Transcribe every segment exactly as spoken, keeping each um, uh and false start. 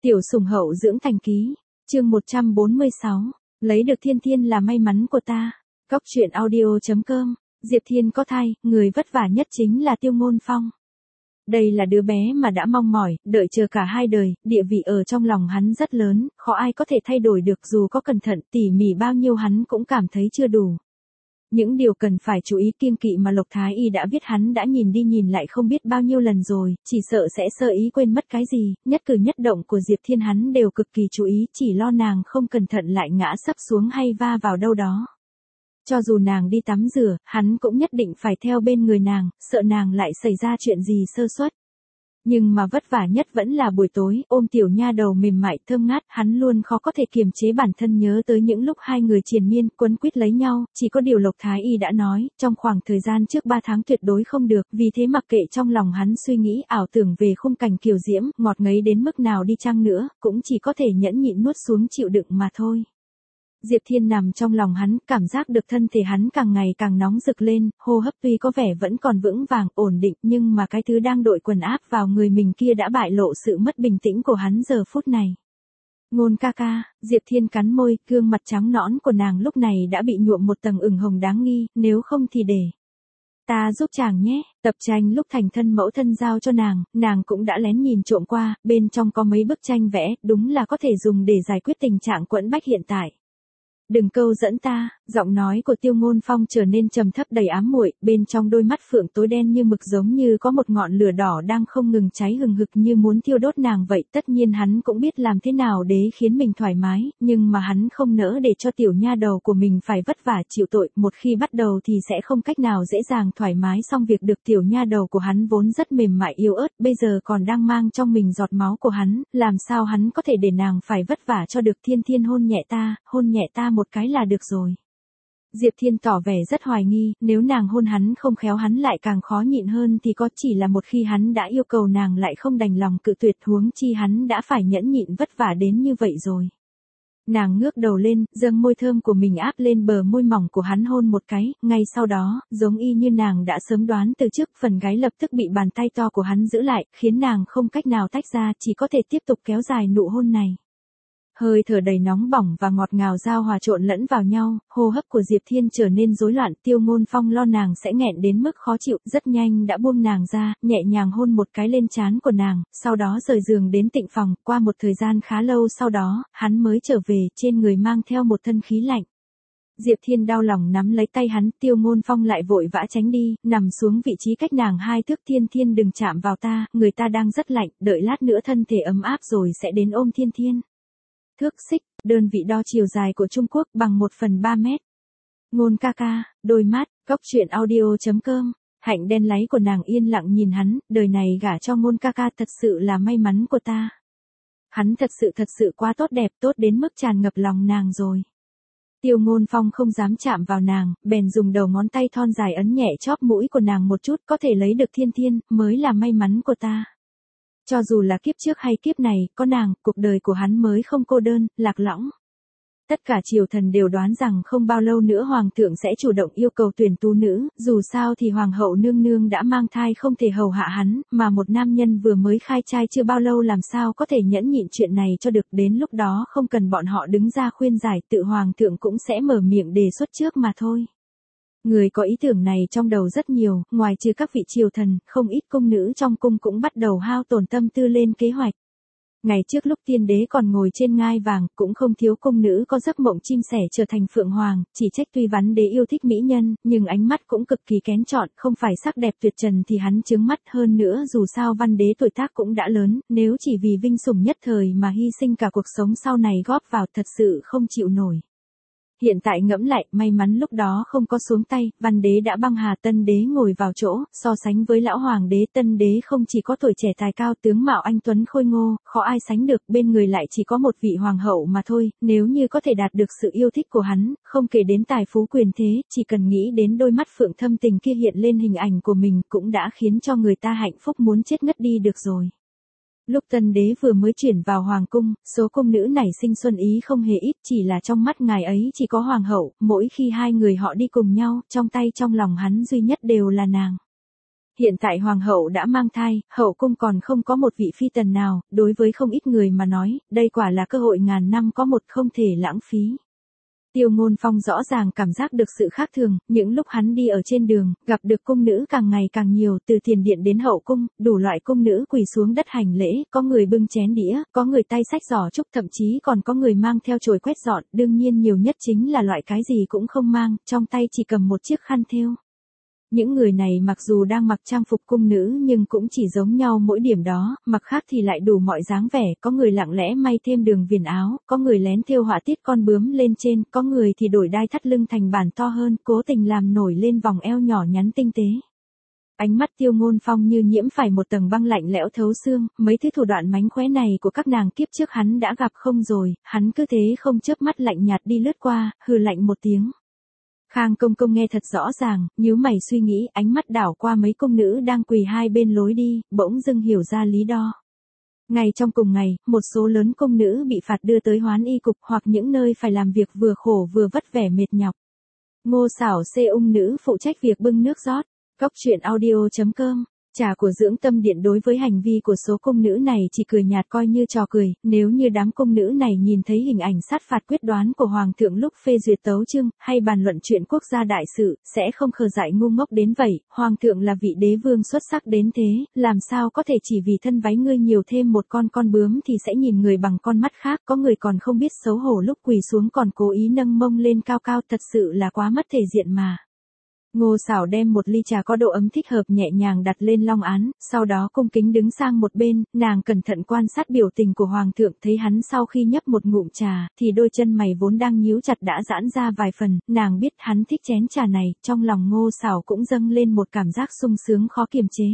Tiểu sủng hậu dưỡng thành ký, chương một trăm bốn mươi sáu, lấy được Thiên Thiên là may mắn của ta. Cóc truyện audio chấm com, Diệp Thiên có thai, người vất vả nhất chính là Tiêu Ngôn Phong. Đây là đứa bé mà đã mong mỏi, đợi chờ cả hai đời, địa vị ở trong lòng hắn rất lớn, khó ai có thể thay đổi được dù có cẩn thận tỉ mỉ bao nhiêu hắn cũng cảm thấy chưa đủ. Những điều cần phải chú ý kiêng kỵ mà Lộc Thái Y đã viết hắn đã nhìn đi nhìn lại không biết bao nhiêu lần rồi, chỉ sợ sẽ sơ ý quên mất cái gì, nhất cử nhất động của Diệp Thiên hắn đều cực kỳ chú ý, chỉ lo nàng không cẩn thận lại ngã sấp xuống hay va vào đâu đó. Cho dù nàng đi tắm rửa, hắn cũng nhất định phải theo bên người nàng, sợ nàng lại xảy ra chuyện gì sơ suất. Nhưng mà vất vả nhất vẫn là buổi tối, ôm tiểu nha đầu mềm mại thơm ngát, hắn luôn khó có thể kiềm chế bản thân nhớ tới những lúc hai người triền miên, quấn quýt lấy nhau, chỉ có điều Lộc Thái Y đã nói, trong khoảng thời gian trước ba tháng tuyệt đối không được, vì thế mặc kệ trong lòng hắn suy nghĩ ảo tưởng về khung cảnh kiều diễm, ngọt ngấy đến mức nào đi chăng nữa, cũng chỉ có thể nhẫn nhịn nuốt xuống chịu đựng mà thôi. Diệp Thiên nằm trong lòng hắn, cảm giác được thân thể hắn càng ngày càng nóng rực lên, hô hấp tuy có vẻ vẫn còn vững vàng, ổn định, nhưng mà cái thứ đang đội quần áp vào người mình kia đã bại lộ sự mất bình tĩnh của hắn giờ phút này. Ngôn ca ca, Diệp Thiên cắn môi, gương mặt trắng nõn của nàng lúc này đã bị nhuộm một tầng ửng hồng đáng nghi, nếu không thì để ta giúp chàng nhé. Tập tranh lúc thành thân mẫu thân giao cho nàng, nàng cũng đã lén nhìn trộm qua, bên trong có mấy bức tranh vẽ, đúng là có thể dùng để giải quyết tình trạng quẫn bách hiện tại. Đừng câu dẫn ta, giọng nói của Tiêu Ngôn Phong trở nên trầm thấp đầy ám muội, bên trong đôi mắt phượng tối đen như mực giống như có một ngọn lửa đỏ đang không ngừng cháy hừng hực như muốn thiêu đốt nàng vậy. Tất nhiên hắn cũng biết làm thế nào để khiến mình thoải mái, nhưng mà hắn không nỡ để cho tiểu nha đầu của mình phải vất vả chịu tội, một khi bắt đầu thì sẽ không cách nào dễ dàng thoải mái xong việc được. Tiểu nha đầu của hắn vốn rất mềm mại yếu ớt, bây giờ còn đang mang trong mình giọt máu của hắn, làm sao hắn có thể để nàng phải vất vả cho được. Thiên Thiên hôn nhẹ ta, hôn nhẹ ta một cái là được rồi. Diệp Thiên tỏ vẻ rất hoài nghi, nếu nàng hôn hắn không khéo hắn lại càng khó nhịn hơn thì có, chỉ là một khi hắn đã yêu cầu nàng lại không đành lòng cự tuyệt, huống chi hắn đã phải nhẫn nhịn vất vả đến như vậy rồi. Nàng ngước đầu lên, dâng môi thơm của mình áp lên bờ môi mỏng của hắn hôn một cái, ngay sau đó, giống y như nàng đã sớm đoán từ trước, phần gáy lập tức bị bàn tay to của hắn giữ lại, khiến nàng không cách nào tách ra, chỉ có thể tiếp tục kéo dài nụ hôn này. Hơi thở đầy nóng bỏng và ngọt ngào giao hòa trộn lẫn vào nhau, hô hấp của Diệp Thiên trở nên rối loạn. Tiêu Ngôn Phong lo nàng sẽ nghẹn đến mức khó chịu, rất nhanh đã buông nàng ra, nhẹ nhàng hôn một cái lên trán của nàng, sau đó rời giường đến tịnh phòng. Qua một thời gian khá lâu sau đó, hắn mới trở về, trên người mang theo một thân khí lạnh. Diệp Thiên đau lòng nắm lấy tay hắn, Tiêu Ngôn Phong lại vội vã tránh đi, nằm xuống vị trí cách nàng hai thước. Thiên Thiên đừng chạm vào ta, người ta đang rất lạnh, đợi lát nữa thân thể ấm áp rồi sẽ đến ôm Thiên Thiên. Thước xích, đơn vị đo chiều dài của Trung Quốc, bằng một phần ba mét. Ngôn ca ca, đôi mắt, cóc truyện audio chấm com, hạnh đen láy của nàng yên lặng nhìn hắn, đời này gả cho Ngôn ca ca thật sự là may mắn của ta. Hắn thật sự thật sự quá tốt đẹp, tốt đến mức tràn ngập lòng nàng rồi. Tiêu Ngôn Phong không dám chạm vào nàng, bèn dùng đầu ngón tay thon dài ấn nhẹ chóp mũi của nàng một chút, có thể lấy được Thiên Thiên, mới là may mắn của ta. Cho dù là kiếp trước hay kiếp này, có nàng, cuộc đời của hắn mới không cô đơn, lạc lõng. Tất cả triều thần đều đoán rằng không bao lâu nữa hoàng thượng sẽ chủ động yêu cầu tuyển tú nữ, dù sao thì hoàng hậu nương nương đã mang thai không thể hầu hạ hắn, mà một nam nhân vừa mới khai trai chưa bao lâu làm sao có thể nhẫn nhịn chuyện này cho được. Đến lúc đó không cần bọn họ đứng ra khuyên giải, tự hoàng thượng cũng sẽ mở miệng đề xuất trước mà thôi. Người có ý tưởng này trong đầu rất nhiều, ngoài trừ các vị triều thần, không ít cung nữ trong cung cũng bắt đầu hao tổn tâm tư lên kế hoạch. Ngày trước lúc tiên đế còn ngồi trên ngai vàng, cũng không thiếu cung nữ có giấc mộng chim sẻ trở thành phượng hoàng, chỉ trách tuy Văn đế yêu thích mỹ nhân, nhưng ánh mắt cũng cực kỳ kén chọn, không phải sắc đẹp tuyệt trần thì hắn chướng mắt. Hơn nữa dù sao Văn đế tuổi tác cũng đã lớn, nếu chỉ vì vinh sủng nhất thời mà hy sinh cả cuộc sống sau này góp vào thật sự không chịu nổi. Hiện tại ngẫm lại, may mắn lúc đó không có xuống tay, Văn đế đã băng hà, Tân đế ngồi vào chỗ, so sánh với lão hoàng đế, Tân đế không chỉ có tuổi trẻ tài cao, tướng mạo anh tuấn khôi ngô, khó ai sánh được, bên người lại chỉ có một vị hoàng hậu mà thôi. Nếu như có thể đạt được sự yêu thích của hắn, không kể đến tài phú quyền thế, chỉ cần nghĩ đến đôi mắt phượng thâm tình kia hiện lên hình ảnh của mình cũng đã khiến cho người ta hạnh phúc muốn chết ngất đi được rồi. Lúc Tân đế vừa mới chuyển vào hoàng cung, số cung nữ nảy sinh xuân ý không hề ít, chỉ là trong mắt ngài ấy chỉ có hoàng hậu, mỗi khi hai người họ đi cùng nhau, trong tay trong lòng hắn duy nhất đều là nàng. Hiện tại hoàng hậu đã mang thai, hậu cung còn không có một vị phi tần nào, đối với không ít người mà nói, đây quả là cơ hội ngàn năm có một, không thể lãng phí. Tiêu Ngôn Phong rõ ràng cảm giác được sự khác thường, những lúc hắn đi ở trên đường, gặp được cung nữ càng ngày càng nhiều, từ tiền điện đến hậu cung, đủ loại cung nữ quỳ xuống đất hành lễ, có người bưng chén đĩa, có người tay xách giỏ trúc, thậm chí còn có người mang theo chổi quét dọn, đương nhiên nhiều nhất chính là loại cái gì cũng không mang, trong tay chỉ cầm một chiếc khăn thêu. Những người này mặc dù đang mặc trang phục cung nữ nhưng cũng chỉ giống nhau mỗi điểm đó, mặc khác thì lại đủ mọi dáng vẻ, có người lặng lẽ may thêm đường viền áo, có người lén thêu họa tiết con bướm lên trên, có người thì đổi đai thắt lưng thành bản to hơn, cố tình làm nổi lên vòng eo nhỏ nhắn tinh tế. Ánh mắt Tiêu Ngôn Phong như nhiễm phải một tầng băng lạnh lẽo thấu xương, mấy thứ thủ đoạn mánh khóe này của các nàng kiếp trước hắn đã gặp không rồi, hắn cứ thế không chớp mắt lạnh nhạt đi lướt qua, hừ lạnh một tiếng. Khang Công Công nghe thật rõ ràng, nhíu mày suy nghĩ, ánh mắt đảo qua mấy cung nữ đang quỳ hai bên lối đi, bỗng dưng hiểu ra lý do. Ngay trong cùng ngày, một số lớn cung nữ bị phạt đưa tới hoán y cục hoặc những nơi phải làm việc vừa khổ vừa vất vẻ mệt nhọc. Ngô Sảo xê ung nữ phụ trách việc bưng nước rót. Cóc truyện audio chấm com. Trà của dưỡng tâm điện đối với hành vi của số cung nữ này chỉ cười nhạt coi như trò cười, nếu như đám cung nữ này nhìn thấy hình ảnh sát phạt quyết đoán của Hoàng thượng lúc phê duyệt tấu chương, hay bàn luận chuyện quốc gia đại sự, sẽ không khờ dại ngu ngốc đến vậy, Hoàng thượng là vị đế vương xuất sắc đến thế, làm sao có thể chỉ vì thân váy ngươi nhiều thêm một con con bướm thì sẽ nhìn người bằng con mắt khác, có người còn không biết xấu hổ lúc quỳ xuống còn cố ý nâng mông lên cao cao, thật sự là quá mất thể diện mà. Ngô Sảo đem một ly trà có độ ấm thích hợp nhẹ nhàng đặt lên long án, sau đó cung kính đứng sang một bên, nàng cẩn thận quan sát biểu tình của Hoàng thượng, thấy hắn sau khi nhấp một ngụm trà, thì đôi chân mày vốn đang nhíu chặt đã giãn ra vài phần, nàng biết hắn thích chén trà này, trong lòng Ngô Sảo cũng dâng lên một cảm giác sung sướng khó kiềm chế.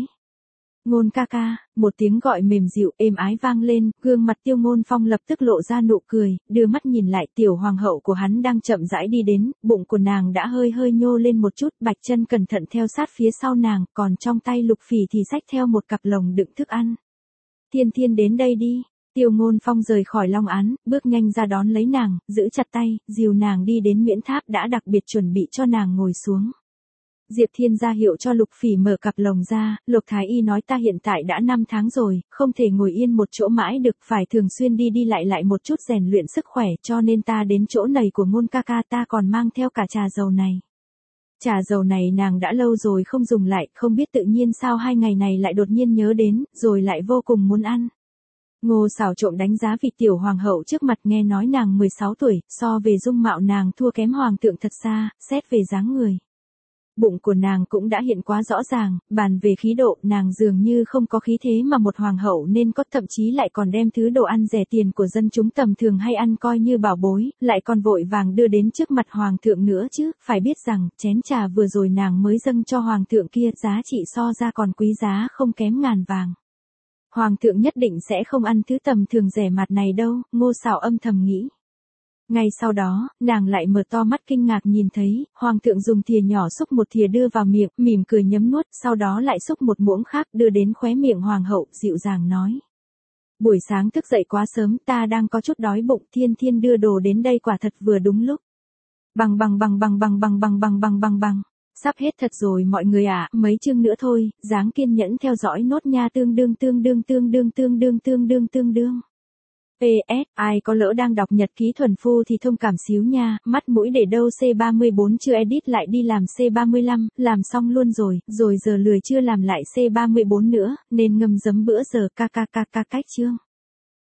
Ngôn ca ca, một tiếng gọi mềm dịu êm ái vang lên, gương mặt Tiêu Ngôn Phong lập tức lộ ra nụ cười, đưa mắt nhìn lại tiểu hoàng hậu của hắn đang chậm rãi đi đến, bụng của nàng đã hơi hơi nhô lên một chút, Bạch Chân cẩn thận theo sát phía sau nàng, còn trong tay Lục Phỉ thì xách theo một cặp lồng đựng thức ăn. Thiên Thiên đến đây đi. Tiêu Ngôn Phong rời khỏi long án, bước nhanh ra đón lấy nàng, giữ chặt tay, dìu nàng đi đến Nguyễn Tháp đã đặc biệt chuẩn bị cho nàng ngồi xuống. Diệp Thiên ra hiệu cho Lục Phỉ mở cặp lồng ra, Lục Thái Y nói ta hiện tại đã năm tháng rồi, không thể ngồi yên một chỗ mãi được, phải thường xuyên đi đi lại lại một chút rèn luyện sức khỏe, cho nên ta đến chỗ này của Ngôn ca ca, ta còn mang theo cả trà dầu này. Trà dầu này nàng đã lâu rồi không dùng lại, không biết tự nhiên sao hai ngày này lại đột nhiên nhớ đến, rồi lại vô cùng muốn ăn. Ngô Sảo trộm đánh giá vị tiểu hoàng hậu trước mặt, nghe nói nàng mười sáu tuổi, so về dung mạo nàng thua kém hoàng thượng thật xa, xét về dáng người. Bụng của nàng cũng đã hiện quá rõ ràng, bàn về khí độ, nàng dường như không có khí thế mà một hoàng hậu nên có, thậm chí lại còn đem thứ đồ ăn rẻ tiền của dân chúng tầm thường hay ăn coi như bảo bối, lại còn vội vàng đưa đến trước mặt hoàng thượng nữa chứ, phải biết rằng, chén trà vừa rồi nàng mới dâng cho hoàng thượng kia, giá trị so ra còn quý giá không kém ngàn vàng. Hoàng thượng nhất định sẽ không ăn thứ tầm thường rẻ mạt này đâu, Ngô Sảo âm thầm nghĩ. Ngay sau đó, nàng lại mở to mắt kinh ngạc nhìn thấy, Hoàng thượng dùng thìa nhỏ xúc một thìa đưa vào miệng, mỉm cười nhấm nuốt, sau đó lại xúc một muỗng khác đưa đến khóe miệng Hoàng hậu, dịu dàng nói. Buổi sáng thức dậy quá sớm, ta đang có chút đói bụng, Thiên Thiên đưa đồ đến đây quả thật vừa đúng lúc. Bằng bằng bằng bằng bằng bằng bằng bằng bằng bằng bằng. Sắp hết thật rồi mọi người ạ, à, mấy chương nữa thôi, dáng kiên nhẫn theo dõi nốt nha, tương đương tương đương tương đương tương đương tương đương tương đương. pê ét, ai có lỡ đang đọc nhật ký thuần phu thì thông cảm xíu nha, mắt mũi để đâu C ba mươi bốn chưa edit lại đi làm C ba mươi lăm, làm xong luôn rồi, rồi giờ lười chưa làm lại C ba mươi bốn nữa, nên ngâm giấm bữa giờ ca ca ca ca cách chương.